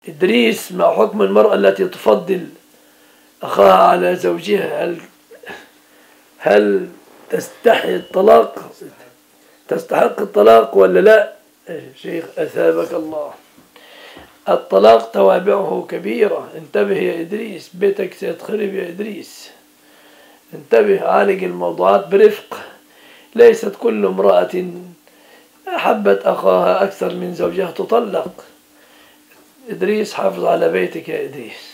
إدريس، ما حكم المرأة التي تفضل أخاها على زوجها؟ هل تستحق الطلاق ولا لا؟ شيخ أثابك الله. الطلاق توابعه كبيرة. انتبه يا إدريس، بيتك سيتخرب يا إدريس. انتبه، عالج الموضوعات برفق. ليست كل امرأة أحبت أخاها أكثر من زوجها تطلق. إدريس، حافظ على بيتك يا إدريس.